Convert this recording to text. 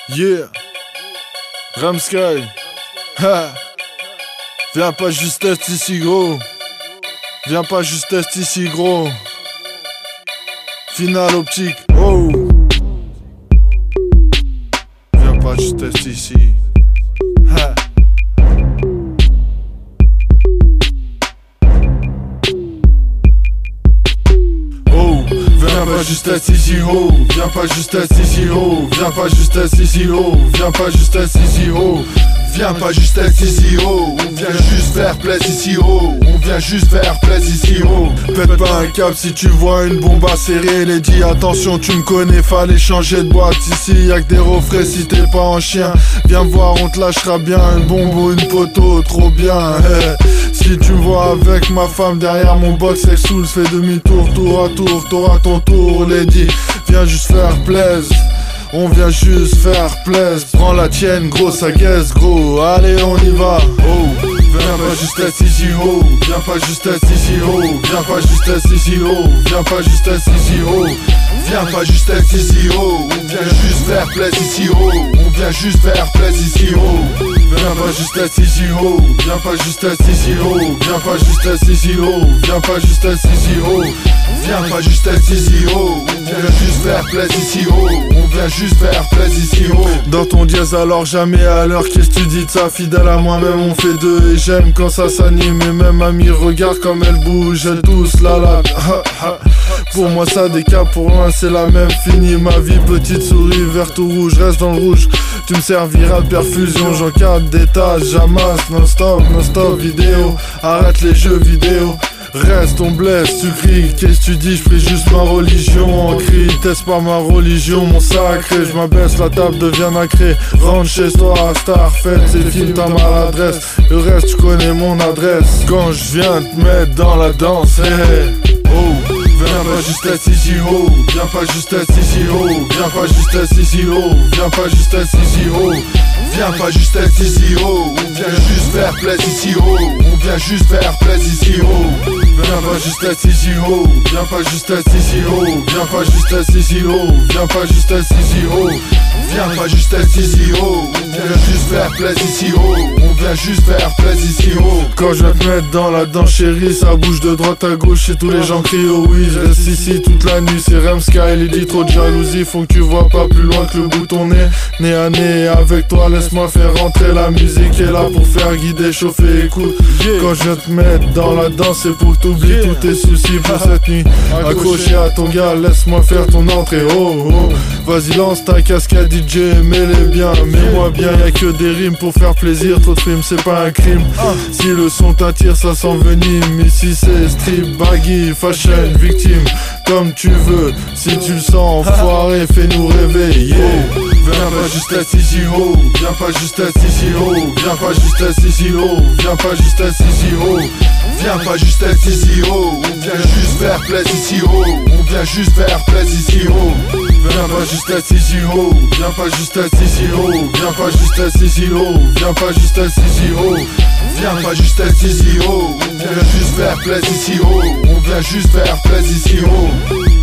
Yeah, Ramsky, ha. Viens pas juste être ici gros. Viens pas juste être ici gros. Finale optique, oh. Viens pas juste être ici, ha. Oh, viens pas juste être ici oh. Viens pas juste être ici oh. Viens pas juste être ici oh. Viens pas juste être ici oh. Viens pas juste être ici oh. On vient juste faire plaisir ici oh. On vient juste faire plaisir ici oh. Pète pas un câble si tu vois une bombe à serrer. Les dis attention tu me connais, fallait changer de boîte. Ici y'a que des refrains si t'es pas en chien. Viens voir on te lâchera bien une bombe ou une poteau, trop bien Si tu me vois avec ma femme derrière mon box et sous, fais demi-tour, tour à tour, t'auras ton tour. Lady, viens juste faire plaisir. On vient juste faire plaisir. Prends la tienne gros, ça guesse gros. Allez on y va, oh. Viens pas juste être ici oh. Viens pas juste être ici oh. Viens pas juste être ici oh. Viens pas juste être ici oh. Viens pas juste être ici oh. On vient juste faire plaisir ici oh. On vient juste faire plaisir ici oh. Viens pas juste être ici oh. Viens pas juste être ici oh. Viens pas juste être ici oh. Viens pas juste être ici oh. Viens pas juste être ici oh. On vient juste faire plaisir ici oh. On vient juste faire plaisir ici oh. Dans ton dièse alors jamais à l'heure. Qu'est-ce que tu dis de ça? Fidèle à moi-même on fait deux. Et j'aime quand ça s'anime. Et même amie regarde comme elle bouge. Elle tousse la latte. Pour moi ça décape, pour loin c'est la même. Fini ma vie, petite souris, verte ou rouge. Reste dans le rouge, tu me serviras de perfusion. J'encadre des tâches, j'amasse non-stop vidéo. Arrête les jeux vidéo. Reste, on blesse, tu cries, qu'est-ce que tu dis? Je prie juste ma religion en cri, teste pas ma religion, mon sacré. Je m'abaisse, la table devient nacrée. Rentre chez toi, star, fête, c'est film, ta maladresse. Le reste, tu connais mon adresse. Quand je viens te mettre dans la danse, hey, oh. Viens pas juste être ici oh. Viens pas juste être ici oh. Viens pas juste être ici oh. Viens pas juste être ici oh. Viens pas juste être ici oh. On vient juste faire plaisir ici oh. On vient juste faire plaisir ici oh. Viens pas juste être ici oh. Viens pas juste être ici oh. Viens pas juste être ici oh. Viens pas juste être ici oh. Viens pas juste être ici oh. On vient juste faire plaisir ici oh. On vient juste faire plaisir ici oh. Quand je vais te mettre dans la danse chérie, ça bouge de droite à gauche et tous les gens crient oh oui. Je reste ici toute la nuit, c'est Ramsky. Il dit trop de jalousie, font que tu vois pas plus loin que le bout de ton nez. Nez à nez avec toi, laisse-moi faire rentrer la musique. Est là pour faire guider, chauffer, écoute. Quand je viens te mettre dans la danse, c'est pour que t'oublies tous tes soucis pour cette nuit. Accroché à ton gars, laisse-moi faire ton entrée, oh oh. Vas-y lance ta cascade DJ, mets-les bien, mets-moi bien. Y'a que des rimes pour faire plaisir, trop de films c'est pas un crime. Si le son t'attire, ça s'envenime. Ici c'est strip, baggy, fashion, victime. Comme tu veux, si tu le sens, enfoiré, fais-nous rêver, yeah. Viens pas juste être ici oh. Viens pas juste être ici oh. Viens pas juste être ici oh. Viens pas juste être ici oh. Viens pas juste être ici oh. On vient juste faire plaisir ici oh. On vient juste faire plaisir ici oh. Viens pas juste être ici oh. Viens pas juste être ici oh. Viens pas juste être ici oh. Viens pas juste être ici oh. Viens pas juste être ici oh. On vient juste faire plaisir ici oh. On vient juste faire plaisir ici oh.